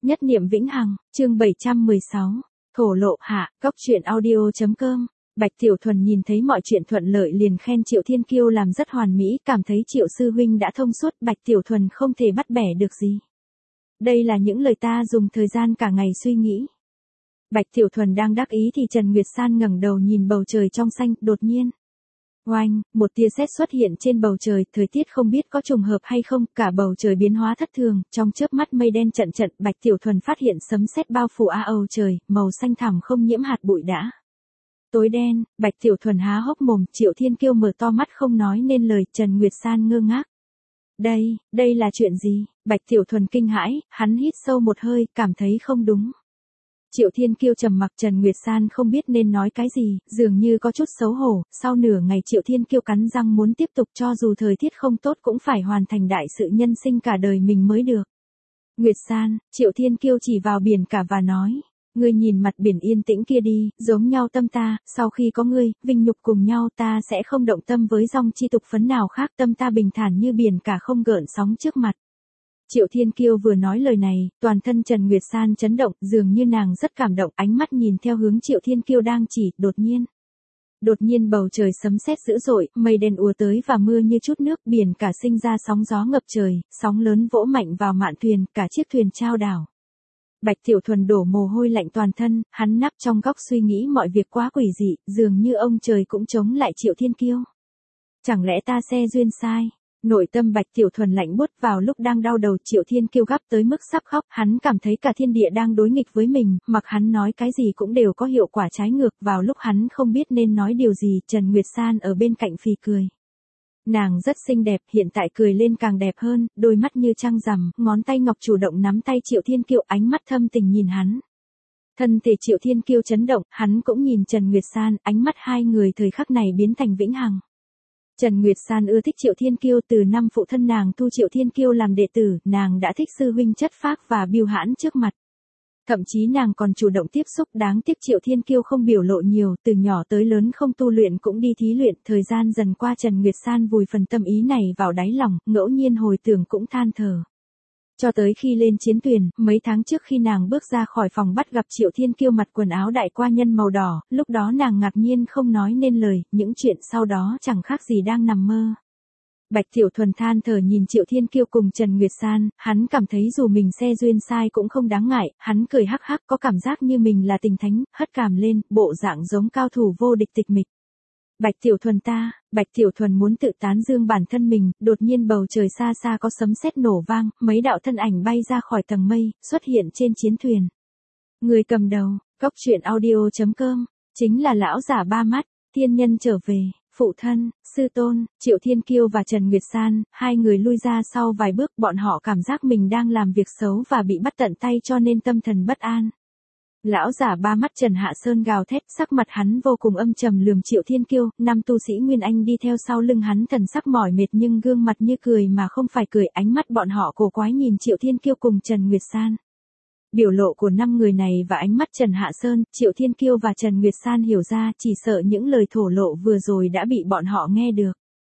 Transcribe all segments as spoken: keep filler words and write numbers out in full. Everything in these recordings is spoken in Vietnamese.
Nhất niệm vĩnh hằng, chương bảy trăm mười sáu, thổ lộ hạ, góc truyện audio.com. Bạch Tiểu Thuần nhìn thấy mọi chuyện thuận lợi liền khen Triệu Thiên Kiêu làm rất hoàn mỹ, cảm thấy Triệu sư huynh đã thông suốt, Bạch Tiểu Thuần không thể bắt bẻ được gì. Đây là những lời ta dùng thời gian cả ngày suy nghĩ. Bạch Tiểu Thuần đang đắc ý thì Trần Nguyệt San ngẩng đầu nhìn bầu trời trong xanh, đột nhiên. Oanh, một tia sét xuất hiện trên bầu trời, thời tiết không biết có trùng hợp hay không, cả bầu trời biến hóa thất thường, trong chớp mắt mây đen trận trận, Bạch Tiểu Thuần phát hiện sấm sét bao phủ a ầu trời, màu xanh thẳm không nhiễm hạt bụi đã. Tối đen, Bạch Tiểu Thuần há hốc mồm, Triệu Thiên Kiêu mở to mắt không nói nên lời, Trần Nguyệt San ngơ ngác. Đây, đây là chuyện gì? Bạch Tiểu Thuần kinh hãi, hắn hít sâu một hơi, cảm thấy không đúng. Triệu Thiên Kiêu trầm mặc, Trần Nguyệt San không biết nên nói cái gì, dường như có chút xấu hổ, sau nửa ngày Triệu Thiên Kiêu cắn răng muốn tiếp tục, cho dù thời tiết không tốt cũng phải hoàn thành đại sự nhân sinh cả đời mình mới được. Nguyệt San, Triệu Thiên Kiêu chỉ vào biển cả và nói, ngươi nhìn mặt biển yên tĩnh kia đi, giống nhau tâm ta, sau khi có ngươi, vinh nhục cùng nhau, ta sẽ không động tâm với dòng chi tục phấn nào khác, tâm ta bình thản như biển cả không gợn sóng trước mặt. Triệu Thiên Kiêu vừa nói lời này, toàn thân Trần Nguyệt San chấn động, dường như nàng rất cảm động, ánh mắt nhìn theo hướng Triệu Thiên Kiêu đang chỉ, đột nhiên. Đột nhiên bầu trời sấm sét dữ dội, mây đen ùa tới và mưa như chút nước, biển cả sinh ra sóng gió ngập trời, sóng lớn vỗ mạnh vào mạn thuyền, cả chiếc thuyền chao đảo. Bạch Tiểu Thuần đổ mồ hôi lạnh toàn thân, hắn nắp trong góc suy nghĩ mọi việc quá quỷ dị, dường như ông trời cũng chống lại Triệu Thiên Kiêu. Chẳng lẽ ta xe duyên sai? Nội tâm Bạch Tiểu Thuần lạnh buốt, vào lúc đang đau đầu Triệu Thiên Kiêu gấp tới mức sắp khóc, hắn cảm thấy cả thiên địa đang đối nghịch với mình, mặc hắn nói cái gì cũng đều có hiệu quả trái ngược, vào lúc hắn không biết nên nói điều gì, Trần Nguyệt San ở bên cạnh phì cười. Nàng rất xinh đẹp, hiện tại cười lên càng đẹp hơn, đôi mắt như trăng rằm, ngón tay ngọc chủ động nắm tay Triệu Thiên Kiêu, ánh mắt thâm tình nhìn hắn. Thân thể Triệu Thiên Kiêu chấn động, hắn cũng nhìn Trần Nguyệt San, ánh mắt hai người thời khắc này biến thành vĩnh hằng. Trần Nguyệt San ưa thích Triệu Thiên Kiêu, từ năm phụ thân nàng thu Triệu Thiên Kiêu làm đệ tử, nàng đã thích sư huynh chất phác và biêu hãn trước mặt. Thậm chí nàng còn chủ động tiếp xúc, đáng tiếc Triệu Thiên Kiêu không biểu lộ nhiều, từ nhỏ tới lớn không tu luyện cũng đi thí luyện, thời gian dần qua Trần Nguyệt San vùi phần tâm ý này vào đáy lòng, ngẫu nhiên hồi tưởng cũng than thở. Cho tới khi lên chiến thuyền, mấy tháng trước khi nàng bước ra khỏi phòng bắt gặp Triệu Thiên Kiêu mặc quần áo đại qua nhân màu đỏ, lúc đó nàng ngạc nhiên không nói nên lời, những chuyện sau đó chẳng khác gì đang nằm mơ. Bạch Tiểu Thuần than thở nhìn Triệu Thiên Kiêu cùng Trần Nguyệt San, hắn cảm thấy dù mình xe duyên sai cũng không đáng ngại, hắn cười hắc hắc, có cảm giác như mình là tình thánh, hất cảm lên, bộ dạng giống cao thủ vô địch tịch mịch. Bạch Tiểu Thuần ta, Bạch Tiểu Thuần muốn tự tán dương bản thân mình, đột nhiên bầu trời xa xa có sấm sét nổ vang, mấy đạo thân ảnh bay ra khỏi tầng mây, xuất hiện trên chiến thuyền. Người cầm đầu, góc truyện audio.com, chính là lão giả ba mắt, tiên nhân trở về. Phụ thân, sư tôn, Triệu Thiên Kiêu và Trần Nguyệt San, hai người lui ra sau vài bước, bọn họ cảm giác mình đang làm việc xấu và bị bắt tận tay cho nên tâm thần bất an. Lão giả ba mắt Trần Hạ Sơn gào thét, sắc mặt hắn vô cùng âm trầm lườm Triệu Thiên Kiêu, năm tu sĩ Nguyên Anh đi theo sau lưng hắn thần sắc mỏi mệt nhưng gương mặt như cười mà không phải cười, ánh mắt bọn họ cổ quái nhìn Triệu Thiên Kiêu cùng Trần Nguyệt San. Biểu lộ của năm người này và ánh mắt Trần Hạ Sơn, Triệu Thiên Kiêu và Trần Nguyệt San hiểu ra, chỉ sợ những lời thổ lộ vừa rồi đã bị bọn họ nghe được.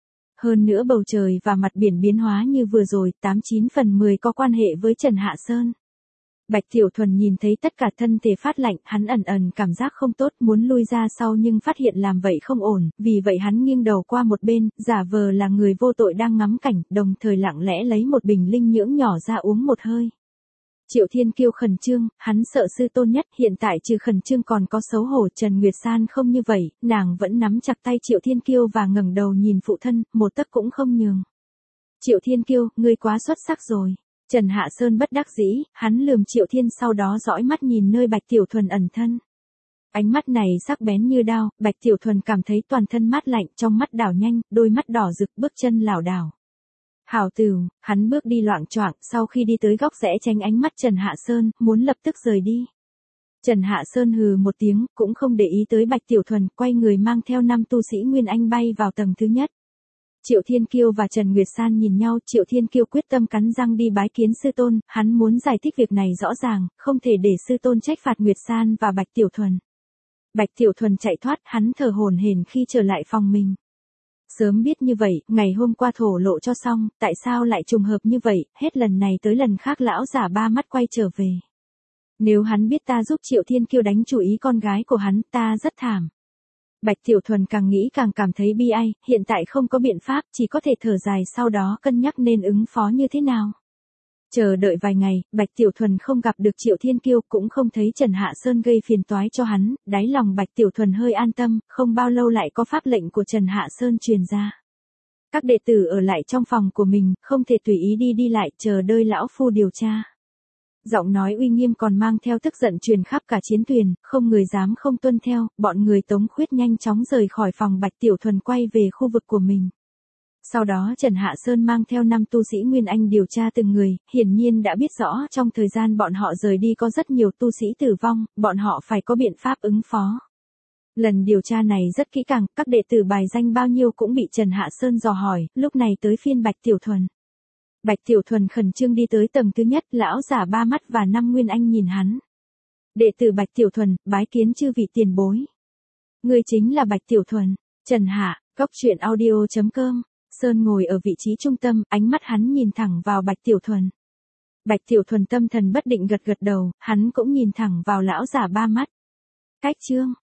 Hơn nữa bầu trời và mặt biển biến hóa như vừa rồi, tám chín phần mười có quan hệ với Trần Hạ Sơn. Bạch Tiểu Thuần nhìn thấy tất cả thân thể phát lạnh, hắn ẩn ẩn cảm giác không tốt, muốn lui ra sau nhưng phát hiện làm vậy không ổn, vì vậy hắn nghiêng đầu qua một bên, giả vờ là người vô tội đang ngắm cảnh, đồng thời lặng lẽ lấy một bình linh nhưỡng nhỏ ra uống một hơi. Triệu Thiên Kiêu khẩn trương, hắn sợ sư tôn nhất, hiện tại trừ khẩn trương còn có xấu hổ, Trần Nguyệt San không như vậy, nàng vẫn nắm chặt tay Triệu Thiên Kiêu và ngẩng đầu nhìn phụ thân, một tấc cũng không nhường. Triệu Thiên Kiêu, ngươi quá xuất sắc rồi. Trần Hạ Sơn bất đắc dĩ, hắn lườm Triệu Thiên sau đó dõi mắt nhìn nơi Bạch Tiểu Thuần ẩn thân. Ánh mắt này sắc bén như đao, Bạch Tiểu Thuần cảm thấy toàn thân mát lạnh, trong mắt đảo nhanh, đôi mắt đỏ rực, bước chân lảo đảo. Hảo Tửu, hắn bước đi loạng choạng, sau khi đi tới góc rẽ tránh ánh mắt Trần Hạ Sơn, muốn lập tức rời đi. Trần Hạ Sơn hừ một tiếng, cũng không để ý tới Bạch Tiểu Thuần, quay người mang theo năm tu sĩ Nguyên Anh bay vào tầng thứ nhất. Triệu Thiên Kiêu và Trần Nguyệt San nhìn nhau, Triệu Thiên Kiêu quyết tâm cắn răng đi bái kiến sư tôn, hắn muốn giải thích việc này rõ ràng, không thể để sư tôn trách phạt Nguyệt San và Bạch Tiểu Thuần. Bạch Tiểu Thuần chạy thoát, hắn thở hổn hển khi trở lại phòng mình. Sớm biết như vậy, ngày hôm qua thổ lộ cho xong, tại sao lại trùng hợp như vậy, hết lần này tới lần khác lão giả ba mắt quay trở về. Nếu hắn biết ta giúp Triệu Thiên Kiêu đánh chủ ý con gái của hắn, ta rất thảm. Bạch Tiểu Thuần càng nghĩ càng cảm thấy bi ai, hiện tại không có biện pháp, chỉ có thể thở dài sau đó cân nhắc nên ứng phó như thế nào. Chờ đợi vài ngày, Bạch Tiểu Thuần không gặp được Triệu Thiên Kiêu, cũng không thấy Trần Hạ Sơn gây phiền toái cho hắn, đáy lòng Bạch Tiểu Thuần hơi an tâm, không bao lâu lại có pháp lệnh của Trần Hạ Sơn truyền ra. Các đệ tử ở lại trong phòng của mình, không thể tùy ý đi đi lại, chờ đợi lão phu điều tra. Giọng nói uy nghiêm còn mang theo tức giận truyền khắp cả chiến thuyền, không người dám không tuân theo, bọn người Tống Khuyết nhanh chóng rời khỏi phòng. Bạch Tiểu Thuần quay về khu vực của mình. Sau đó Trần Hạ Sơn mang theo năm tu sĩ Nguyên Anh điều tra từng người, hiển nhiên đã biết rõ trong thời gian bọn họ rời đi có rất nhiều tu sĩ tử vong, bọn họ phải có biện pháp ứng phó. Lần điều tra này rất kỹ càng, các đệ tử bài danh bao nhiêu cũng bị Trần Hạ Sơn dò hỏi, lúc này tới phiên Bạch Tiểu Thuần. Bạch Tiểu Thuần khẩn trương đi tới tầng thứ nhất, lão giả ba mắt và năm Nguyên Anh nhìn hắn. Đệ tử Bạch Tiểu Thuần, bái kiến chư vị tiền bối. Người chính là Bạch Tiểu Thuần. Trần Hạ, Cốc Truyện Audio chấm com. Sơn ngồi ở vị trí trung tâm, ánh mắt hắn nhìn thẳng vào Bạch Tiểu Thuần. Bạch Tiểu Thuần tâm thần bất định gật gật đầu, hắn cũng nhìn thẳng vào lão giả ba mắt. Cách chương,